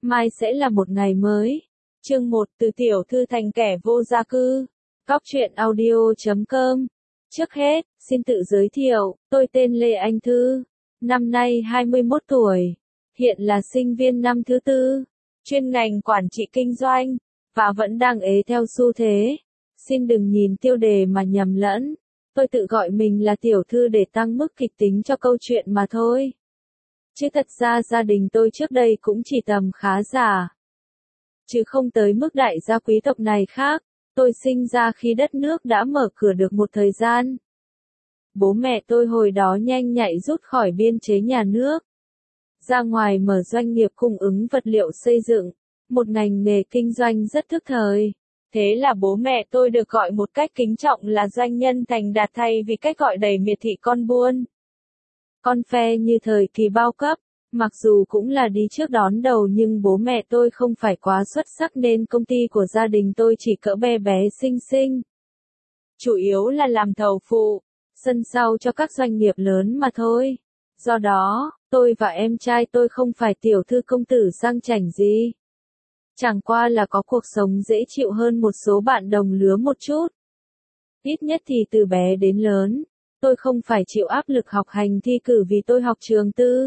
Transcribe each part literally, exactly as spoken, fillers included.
mai sẽ là một ngày mới. Chương một, từ tiểu thư thành kẻ vô gia cư. Cóc truyện audio chấm com. Trước hết, xin tự giới thiệu, tôi tên Lê Anh Thư, năm nay hai mươi mốt tuổi, hiện là sinh viên năm thứ tư, chuyên ngành quản trị kinh doanh, và vẫn đang ế theo xu thế. Xin đừng nhìn tiêu đề mà nhầm lẫn, tôi tự gọi mình là tiểu thư để tăng mức kịch tính cho câu chuyện mà thôi. Chứ thật ra gia đình tôi trước đây cũng chỉ tầm khá giả, chứ không tới mức đại gia quý tộc này khác. Tôi sinh ra khi đất nước đã mở cửa được một thời gian. Bố mẹ tôi hồi đó nhanh nhạy rút khỏi biên chế nhà nước, ra ngoài mở doanh nghiệp cung ứng vật liệu xây dựng, một ngành nghề kinh doanh rất thức thời. Thế là bố mẹ tôi được gọi một cách kính trọng là doanh nhân thành đạt thay vì cách gọi đầy miệt thị con buôn. Con phe như thời kỳ bao cấp, mặc dù cũng là đi trước đón đầu nhưng bố mẹ tôi không phải quá xuất sắc nên công ty của gia đình tôi chỉ cỡ bé bé xinh xinh. Chủ yếu là làm thầu phụ, sân sau cho các doanh nghiệp lớn mà thôi. Do đó, tôi và em trai tôi không phải tiểu thư công tử sang chảnh gì. Chẳng qua là có cuộc sống dễ chịu hơn một số bạn đồng lứa một chút. Ít nhất thì từ bé đến lớn, tôi không phải chịu áp lực học hành thi cử vì tôi học trường tư.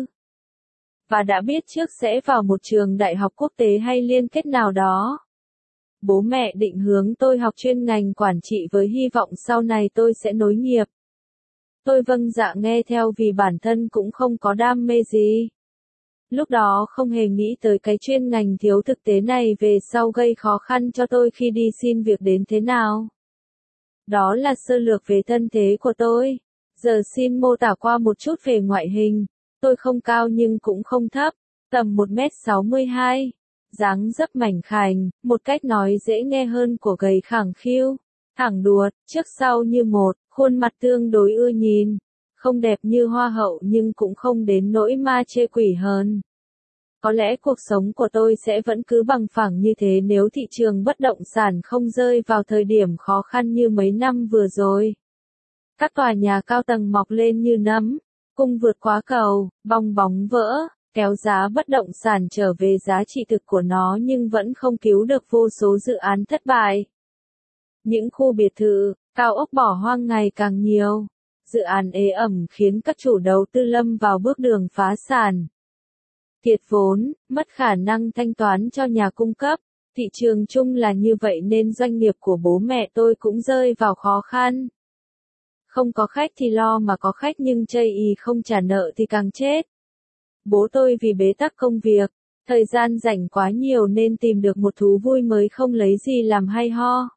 Và đã biết trước sẽ vào một trường đại học quốc tế hay liên kết nào đó. Bố mẹ định hướng tôi học chuyên ngành quản trị với hy vọng sau này tôi sẽ nối nghiệp. Tôi vâng dạ nghe theo vì bản thân cũng không có đam mê gì. Lúc đó không hề nghĩ tới cái chuyên ngành thiếu thực tế này về sau gây khó khăn cho tôi khi đi xin việc đến thế nào. Đó là sơ lược về thân thế của tôi. Giờ xin mô tả qua một chút về ngoại hình. Tôi không cao nhưng cũng không thấp, tầm một mét sáu mươi hai, dáng dấp mảnh khảnh, một cách nói dễ nghe hơn của gầy khẳng khiu, thẳng đuột, trước sau như một, khuôn mặt tương đối ưa nhìn, không đẹp như hoa hậu nhưng cũng không đến nỗi ma chê quỷ hơn. Có lẽ cuộc sống của tôi sẽ vẫn cứ bằng phẳng như thế nếu thị trường bất động sản không rơi vào thời điểm khó khăn như mấy năm vừa rồi. Các tòa nhà cao tầng mọc lên như nấm, cung vượt quá cầu, bong bóng vỡ, kéo giá bất động sản trở về giá trị thực của nó nhưng vẫn không cứu được vô số dự án thất bại. Những khu biệt thự, cao ốc bỏ hoang ngày càng nhiều, dự án ế ẩm khiến các chủ đầu tư lâm vào bước đường phá sản. Kiệt vốn, mất khả năng thanh toán cho nhà cung cấp, thị trường chung là như vậy nên doanh nghiệp của bố mẹ tôi cũng rơi vào khó khăn. Không có khách thì lo mà có khách nhưng chây ỳ không trả nợ thì càng chết. Bố tôi vì bế tắc công việc, thời gian rảnh quá nhiều nên tìm được một thú vui mới không lấy gì làm hay ho.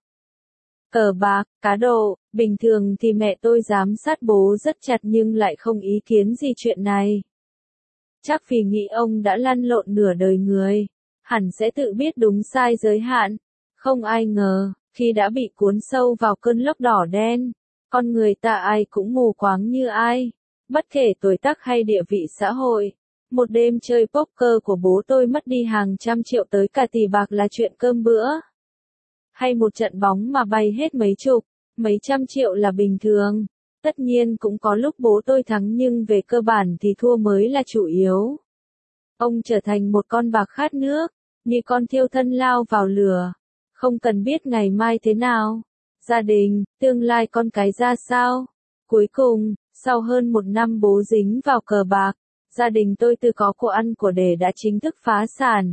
Cờ bạc, cá độ, bình thường thì mẹ tôi giám sát bố rất chặt nhưng lại không ý kiến gì chuyện này. Chắc vì nghĩ ông đã lăn lộn nửa đời người, hẳn sẽ tự biết đúng sai giới hạn. Không ai ngờ, khi đã bị cuốn sâu vào cơn lốc đỏ đen, con người ta ai cũng mù quáng như ai, bất kể tuổi tác hay địa vị xã hội. Một đêm chơi poker của bố tôi mất đi hàng trăm triệu tới cả tỷ bạc là chuyện cơm bữa. Hay một trận bóng mà bay hết mấy chục, mấy trăm triệu là bình thường. Tất nhiên cũng có lúc bố tôi thắng nhưng về cơ bản thì thua mới là chủ yếu. Ông trở thành một con bạc khát nước, như con thiêu thân lao vào lửa, không cần biết ngày mai thế nào. Gia đình, tương lai con cái ra sao? Cuối cùng, sau hơn một năm bố dính vào cờ bạc, gia đình tôi từ có của ăn của để đã chính thức phá sản.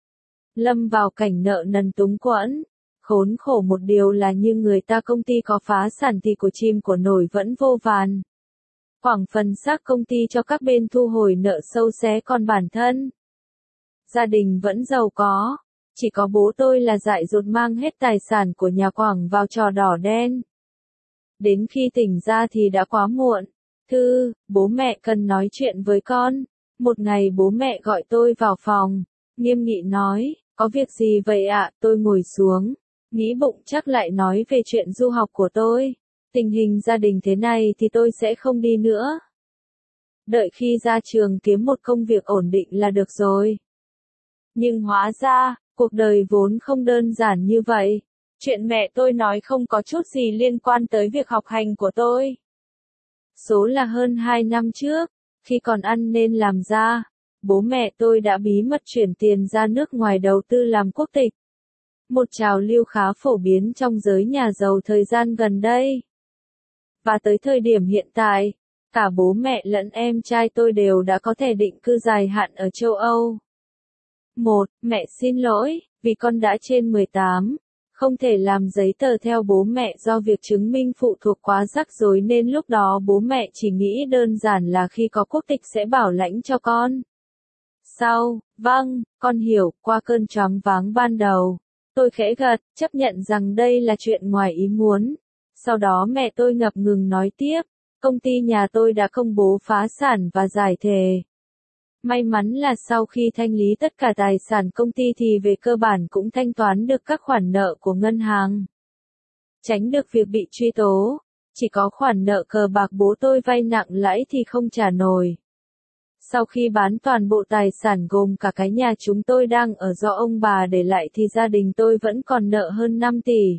Lâm vào cảnh nợ nần túng quẫn. Khốn khổ một điều là như người ta công ty có phá sản thì của chim của nổi vẫn vô vàn. Khoảng phần xác công ty cho các bên thu hồi nợ sâu xé còn bản thân. Gia đình vẫn giàu có. Chỉ có bố tôi là dại dột mang hết tài sản của nhà Quảng vào trò đỏ đen. Đến khi tỉnh ra thì đã quá muộn. Thư, bố mẹ cần nói chuyện với con. Một ngày bố mẹ gọi tôi vào phòng, nghiêm nghị nói, có việc gì vậy ạ? Tôi ngồi xuống, nghĩ bụng chắc lại nói về chuyện du học của tôi. Tình hình gia đình thế này thì tôi sẽ không đi nữa. Đợi khi ra trường kiếm một công việc ổn định là được rồi. Nhưng hóa ra, cuộc đời vốn không đơn giản như vậy. Chuyện mẹ tôi nói không có chút gì liên quan tới việc học hành của tôi. Số là hơn hai năm trước, khi còn ăn nên làm ra, bố mẹ tôi đã bí mật chuyển tiền ra nước ngoài đầu tư làm quốc tịch. Một trào lưu khá phổ biến trong giới nhà giàu thời gian gần đây. Và tới thời điểm hiện tại, cả bố mẹ lẫn em trai tôi đều đã có thể định cư dài hạn ở châu Âu. một. Mẹ xin lỗi, vì con đã trên mười tám, không thể làm giấy tờ theo bố mẹ do việc chứng minh phụ thuộc quá rắc rối nên lúc đó bố mẹ chỉ nghĩ đơn giản là khi có quốc tịch sẽ bảo lãnh cho con. Sau, vâng, con hiểu, qua cơn choáng váng ban đầu, tôi khẽ gật, chấp nhận rằng đây là chuyện ngoài ý muốn. Sau đó mẹ tôi ngập ngừng nói tiếp, công ty nhà tôi đã công bố phá sản và giải thể. May mắn là sau khi thanh lý tất cả tài sản công ty thì về cơ bản cũng thanh toán được các khoản nợ của ngân hàng. Tránh được việc bị truy tố, chỉ có khoản nợ cờ bạc bố tôi vay nặng lãi thì không trả nổi. Sau khi bán toàn bộ tài sản gồm cả cái nhà chúng tôi đang ở do ông bà để lại thì gia đình tôi vẫn còn nợ hơn năm tỷ.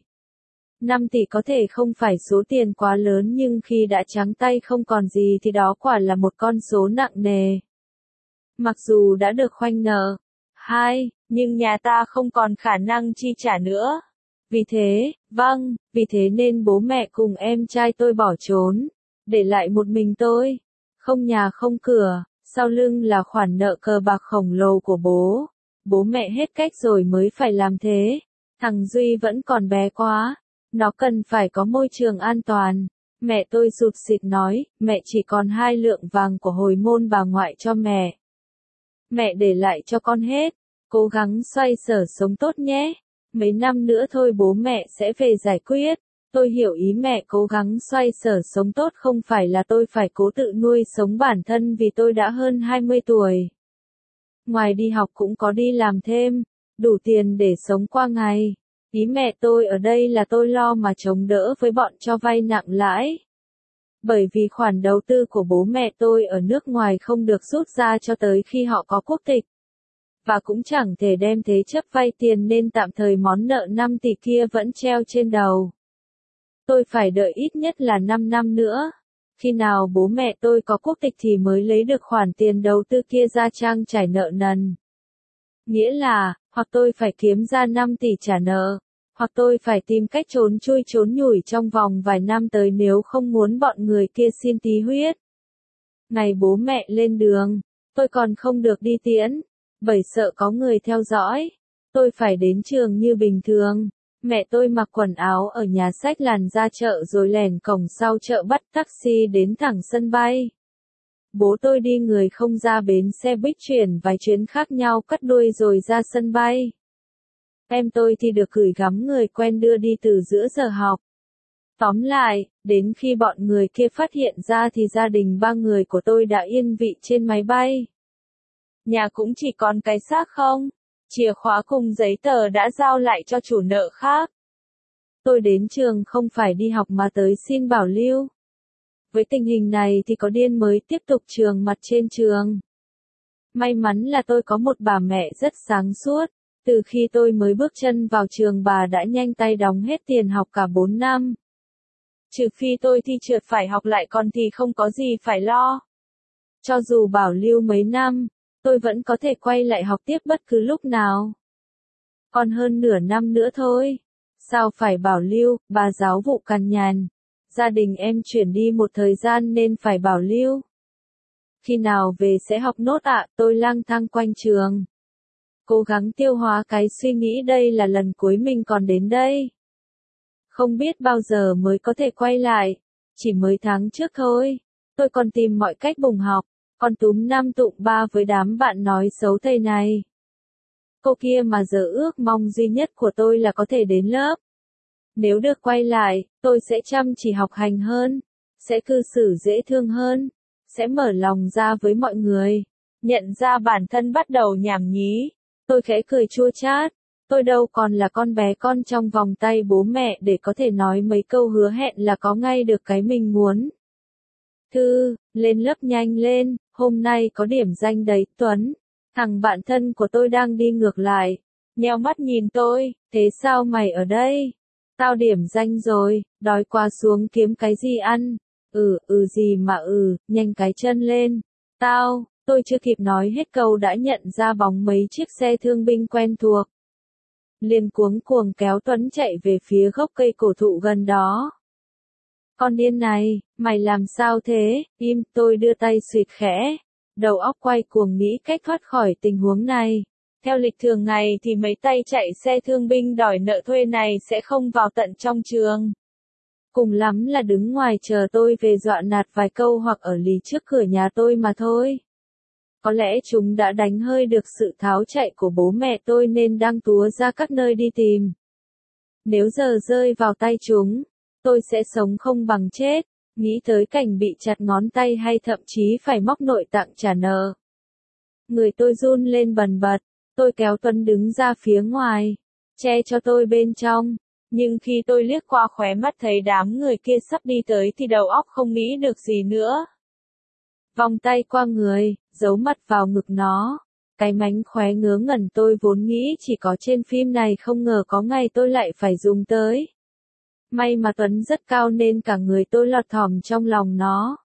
năm tỷ có thể không phải số tiền quá lớn nhưng khi đã trắng tay không còn gì thì đó quả là một con số nặng nề. Mặc dù đã được khoanh nợ, hai, nhưng nhà ta không còn khả năng chi trả nữa. Vì thế, vâng, vì thế nên bố mẹ cùng em trai tôi bỏ trốn, để lại một mình tôi, không nhà không cửa, sau lưng là khoản nợ cờ bạc khổng lồ của bố. Bố mẹ hết cách rồi mới phải làm thế. Thằng Duy vẫn còn bé quá, nó cần phải có môi trường an toàn. Mẹ tôi sụt sịt nói, mẹ chỉ còn hai lượng vàng của hồi môn bà ngoại cho mẹ. Mẹ để lại cho con hết, cố gắng xoay sở sống tốt nhé. Mấy năm nữa thôi bố mẹ sẽ về giải quyết. Tôi hiểu ý mẹ cố gắng xoay sở sống tốt không phải là tôi phải cố tự nuôi sống bản thân vì tôi đã hơn hai mươi tuổi. Ngoài đi học cũng có đi làm thêm, đủ tiền để sống qua ngày. Ý mẹ tôi ở đây là tôi lo mà chống đỡ với bọn cho vay nặng lãi. Bởi vì khoản đầu tư của bố mẹ tôi ở nước ngoài không được rút ra cho tới khi họ có quốc tịch. Và cũng chẳng thể đem thế chấp vay tiền nên tạm thời món nợ năm tỷ kia vẫn treo trên đầu. Tôi phải đợi ít nhất là năm năm nữa. Khi nào bố mẹ tôi có quốc tịch thì mới lấy được khoản tiền đầu tư kia ra trang trải nợ nần. Nghĩa là, hoặc tôi phải kiếm ra năm tỷ trả nợ, hoặc tôi phải tìm cách trốn chui trốn nhủi trong vòng vài năm tới nếu không muốn bọn người kia xin tí huyết. Ngày bố mẹ lên đường, tôi còn không được đi tiễn, bởi sợ có người theo dõi. Tôi phải đến trường như bình thường. Mẹ tôi mặc quần áo ở nhà xách làn ra chợ rồi lèn cổng sau chợ bắt taxi đến thẳng sân bay. Bố tôi đi người không ra bến xe buýt chuyển vài chuyến khác nhau cắt đuôi rồi ra sân bay. Em tôi thì được gửi gắm người quen đưa đi từ giữa giờ học. Tóm lại, đến khi bọn người kia phát hiện ra thì gia đình ba người của tôi đã yên vị trên máy bay. Nhà cũng chỉ còn cái xác không, chìa khóa cùng giấy tờ đã giao lại cho chủ nợ khác. Tôi đến trường không phải đi học mà tới xin bảo lưu. Với tình hình này thì có điên mới tiếp tục trường mặt trên trường. May mắn là tôi có một bà mẹ rất sáng suốt. Từ khi tôi mới bước chân vào trường bà đã nhanh tay đóng hết tiền học cả bốn năm. Trừ phi tôi thi trượt phải học lại còn thì không có gì phải lo. Cho dù bảo lưu mấy năm, tôi vẫn có thể quay lại học tiếp bất cứ lúc nào. Còn hơn nửa năm nữa thôi. Sao phải bảo lưu, bà giáo vụ cằn nhằn. Gia đình em chuyển đi một thời gian nên phải bảo lưu. Khi nào về sẽ học nốt ạ, à, tôi lang thang quanh trường. Cố gắng tiêu hóa cái suy nghĩ đây là lần cuối mình còn đến đây. Không biết bao giờ mới có thể quay lại. Chỉ mới tháng trước thôi. Tôi còn tìm mọi cách bùng học. Còn túm năm tụm ba với đám bạn nói xấu thầy này. Cô kia mà giờ ước mong duy nhất của tôi là có thể đến lớp. Nếu được quay lại, tôi sẽ chăm chỉ học hành hơn. Sẽ cư xử dễ thương hơn. Sẽ mở lòng ra với mọi người. Nhận ra bản thân bắt đầu nhảm nhí. Tôi khẽ cười chua chát. Tôi đâu còn là con bé con trong vòng tay bố mẹ để có thể nói mấy câu hứa hẹn là có ngay được cái mình muốn. Thư, lên lớp nhanh lên, hôm nay có điểm danh đấy, Tuấn. Thằng bạn thân của tôi đang đi ngược lại. Nheo mắt nhìn tôi, thế sao mày ở đây? Tao điểm danh rồi, đói quá xuống kiếm cái gì ăn. Ừ, ừ gì mà ừ, nhanh cái chân lên. Tao, Tôi chưa kịp nói hết câu đã nhận ra bóng mấy chiếc xe thương binh quen thuộc. Liền cuống cuồng kéo Tuấn chạy về phía gốc cây cổ thụ gần đó. Con điên này, mày làm sao thế? Im, tôi đưa tay xịt khẽ. Đầu óc quay cuồng nghĩ cách thoát khỏi tình huống này. Theo lịch thường ngày thì mấy tay chạy xe thương binh đòi nợ thuê này sẽ không vào tận trong trường. Cùng lắm là đứng ngoài chờ tôi về dọa nạt vài câu hoặc ở lì trước cửa nhà tôi mà thôi. Có lẽ chúng đã đánh hơi được sự tháo chạy của bố mẹ tôi nên đang túa ra các nơi đi tìm. Nếu giờ rơi vào tay chúng, tôi sẽ sống không bằng chết, nghĩ tới cảnh bị chặt ngón tay hay thậm chí phải móc nội tạng trả nợ. Người tôi run lên bần bật, tôi kéo Tuấn đứng ra phía ngoài, che cho tôi bên trong. Nhưng khi tôi liếc qua khóe mắt thấy đám người kia sắp đi tới thì đầu óc không nghĩ được gì nữa. Vòng tay qua người, giấu mặt vào ngực nó. Cái mánh khóe ngớ ngẩn tôi vốn nghĩ chỉ có trên phim này không ngờ có ngày tôi lại phải dùng tới. May mà Tuấn rất cao nên cả người tôi lọt thỏm trong lòng nó.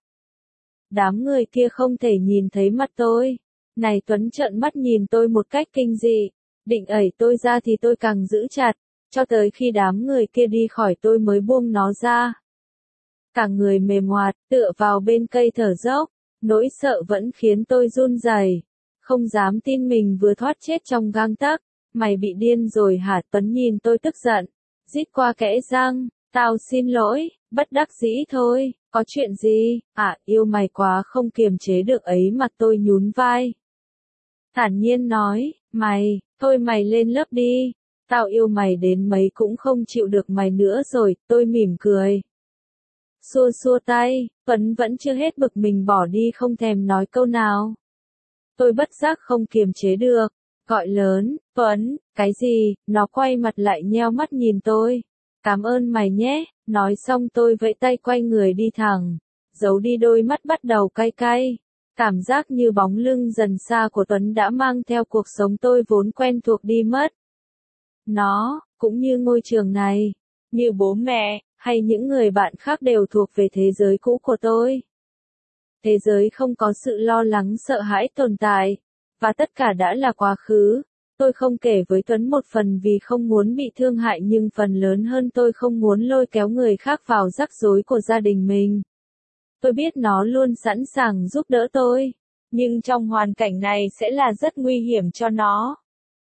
Đám người kia không thể nhìn thấy mặt tôi. Này Tuấn trợn mắt nhìn tôi một cách kinh dị. Định ẩy tôi ra thì tôi càng giữ chặt. Cho tới khi đám người kia đi khỏi tôi mới buông nó ra. Cả người mềm ngoạt, tựa vào bên cây thở dốc. Nỗi sợ vẫn khiến tôi run rẩy, không dám tin mình vừa thoát chết trong gang tấc. Mày bị điên rồi hả? Tuấn nhìn tôi tức giận, rít qua kẽ răng, tao xin lỗi, bất đắc dĩ thôi, có chuyện gì? À, yêu mày quá không kiềm chế được ấy mà. Tôi nhún vai. Thản nhiên nói, mày, thôi mày lên lớp đi, tao yêu mày đến mấy cũng không chịu được mày nữa rồi. Tôi mỉm cười. Xua xua tay, Tuấn vẫn chưa hết bực mình bỏ đi không thèm nói câu nào. Tôi bất giác không kiềm chế được, gọi lớn, Tuấn, cái gì? Nó quay mặt lại nheo mắt nhìn tôi. Cảm ơn mày nhé, nói xong tôi vẫy tay quay người đi thẳng, giấu đi đôi mắt bắt đầu cay cay. Cảm giác như bóng lưng dần xa của Tuấn đã mang theo cuộc sống tôi vốn quen thuộc đi mất. Nó, cũng như ngôi trường này, như bố mẹ, hay những người bạn khác đều thuộc về thế giới cũ của tôi. Thế giới không có sự lo lắng sợ hãi tồn tại, và tất cả đã là quá khứ. Tôi không kể với Tuấn một phần vì không muốn bị thương hại nhưng phần lớn hơn tôi không muốn lôi kéo người khác vào rắc rối của gia đình mình. Tôi biết nó luôn sẵn sàng giúp đỡ tôi, nhưng trong hoàn cảnh này sẽ là rất nguy hiểm cho nó.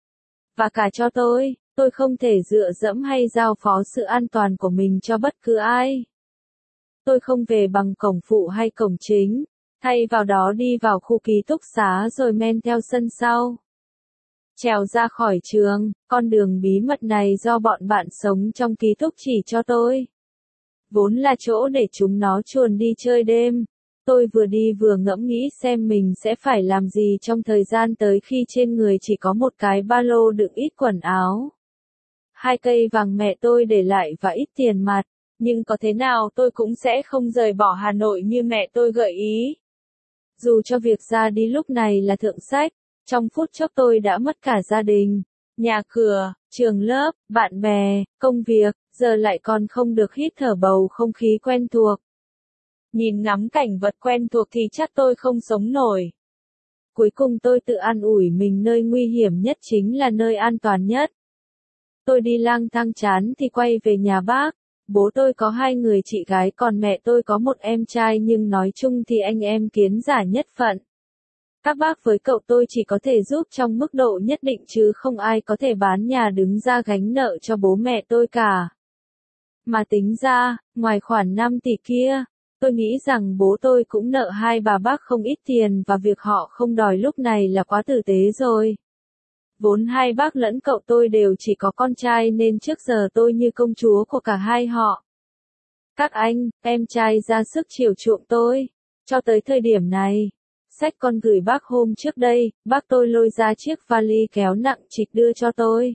Và cả cho tôi. Tôi không thể dựa dẫm hay giao phó sự an toàn của mình cho bất cứ ai. Tôi không về bằng cổng phụ hay cổng chính, thay vào đó đi vào khu ký túc xá rồi men theo sân sau. Trèo ra khỏi trường, con đường bí mật này do bọn bạn sống trong ký túc chỉ cho tôi. Vốn là chỗ để chúng nó chuồn đi chơi đêm. Tôi vừa đi vừa ngẫm nghĩ xem mình sẽ phải làm gì trong thời gian tới khi trên người chỉ có một cái ba lô đựng ít quần áo. Hai cây vàng mẹ tôi để lại và ít tiền mặt, nhưng có thế nào tôi cũng sẽ không rời bỏ Hà Nội như mẹ tôi gợi ý. Dù cho việc ra đi lúc này là thượng sách, trong phút chốc tôi đã mất cả gia đình, nhà cửa, trường lớp, bạn bè, công việc, giờ lại còn không được hít thở bầu không khí quen thuộc. Nhìn ngắm cảnh vật quen thuộc thì chắc tôi không sống nổi. Cuối cùng tôi tự an ủi mình nơi nguy hiểm nhất chính là nơi an toàn nhất. Tôi đi lang thang chán thì quay về nhà bác. Bố tôi có hai người chị gái còn mẹ tôi có một em trai nhưng nói chung thì anh em kiến giả nhất phận. Các bác với cậu tôi chỉ có thể giúp trong mức độ nhất định chứ không ai có thể bán nhà đứng ra gánh nợ cho bố mẹ tôi cả. Mà tính ra, ngoài khoản năm tỷ kia, tôi nghĩ rằng bố tôi cũng nợ hai bà bác không ít tiền và việc họ không đòi lúc này là quá tử tế rồi. Vốn hai bác lẫn cậu tôi đều chỉ có con trai nên trước giờ tôi như công chúa của cả hai họ. Các anh, em trai ra sức chiều chuộng tôi. Cho tới thời điểm này, xách con gửi bác hôm trước đây, bác tôi lôi ra chiếc vali kéo nặng trịch đưa cho tôi.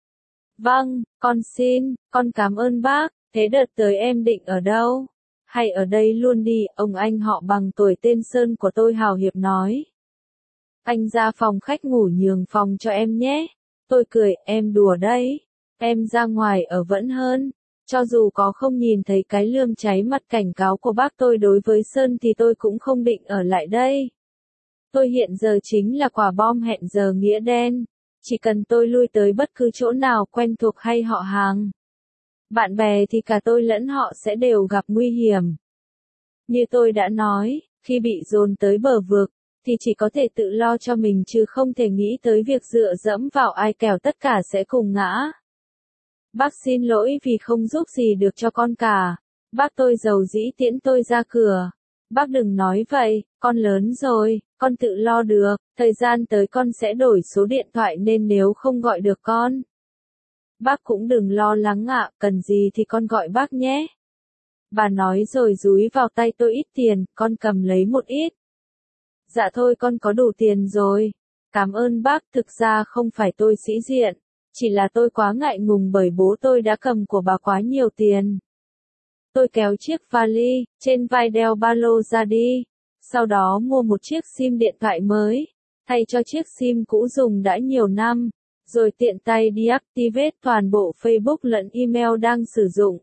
Vâng, con xin, con cảm ơn bác, thế đợt tới em định ở đâu? Hay ở đây luôn đi, ông anh họ bằng tuổi tên Sơn của tôi hào hiệp nói. Anh ra phòng khách ngủ nhường phòng cho em nhé. Tôi cười, em đùa đấy. Em ra ngoài ở vẫn hơn. Cho dù có không nhìn thấy cái lườm cháy mặt cảnh cáo của bác tôi đối với Sơn thì tôi cũng không định ở lại đây. Tôi hiện giờ chính là quả bom hẹn giờ nghĩa đen. Chỉ cần tôi lui tới bất cứ chỗ nào quen thuộc hay họ hàng, bạn bè thì cả tôi lẫn họ sẽ đều gặp nguy hiểm. Như tôi đã nói, khi bị dồn tới bờ vực, thì chỉ có thể tự lo cho mình chứ không thể nghĩ tới việc dựa dẫm vào ai kẻo tất cả sẽ cùng ngã. Bác xin lỗi vì không giúp gì được cho con cả. Bác tôi dầu dĩ tiễn tôi ra cửa. Bác đừng nói vậy, con lớn rồi, con tự lo được, thời gian tới con sẽ đổi số điện thoại nên nếu không gọi được con. Bác cũng đừng lo lắng ạ, cần gì thì con gọi bác nhé. Bà nói rồi dúi vào tay tôi ít tiền, con cầm lấy một ít. Dạ thôi con có đủ tiền rồi. Cảm ơn bác, thực ra không phải tôi sĩ diện, chỉ là tôi quá ngại ngùng bởi bố tôi đã cầm của bà quá nhiều tiền. Tôi kéo chiếc vali, trên vai đeo ba lô ra đi, sau đó mua một chiếc sim điện thoại mới, thay cho chiếc sim cũ dùng đã nhiều năm, rồi tiện tay deactivate toàn bộ Facebook lẫn email đang sử dụng.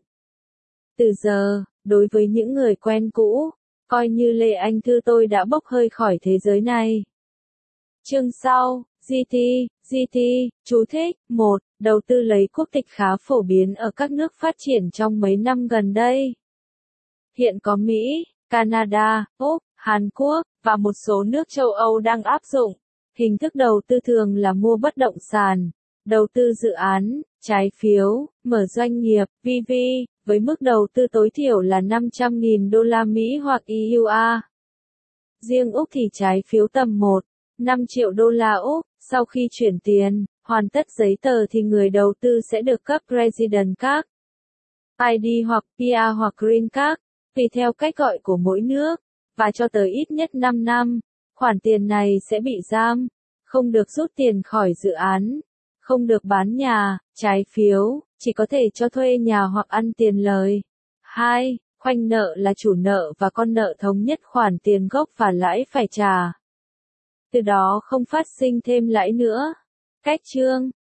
Từ giờ, đối với những người quen cũ, coi như Lê Anh Thư tôi đã bốc hơi khỏi thế giới này. Chương sau, giê tê, giê tê, chú thích, một. Đầu tư lấy quốc tịch khá phổ biến ở các nước phát triển trong mấy năm gần đây. Hiện có Mỹ, Canada, Úc, Hàn Quốc, và một số nước châu Âu đang áp dụng. Hình thức đầu tư thường là mua bất động sản, đầu tư dự án, trái phiếu, mở doanh nghiệp, vê vê, với mức đầu tư tối thiểu là năm trăm nghìn đô la Mỹ hoặc e u a. Riêng Úc thì trái phiếu tầm một phẩy năm triệu đô la Úc, sau khi chuyển tiền, hoàn tất giấy tờ thì người đầu tư sẽ được cấp Resident Card, i đê hoặc pê e hoặc Green Card, tùy theo cách gọi của mỗi nước, và cho tới ít nhất năm năm. Khoản tiền này sẽ bị giam, không được rút tiền khỏi dự án, không được bán nhà, trái phiếu, chỉ có thể cho thuê nhà hoặc ăn tiền lời. hai. Khoanh nợ là chủ nợ và con nợ thống nhất khoản tiền gốc và lãi phải trả. Từ đó không phát sinh thêm lãi nữa. Cách chương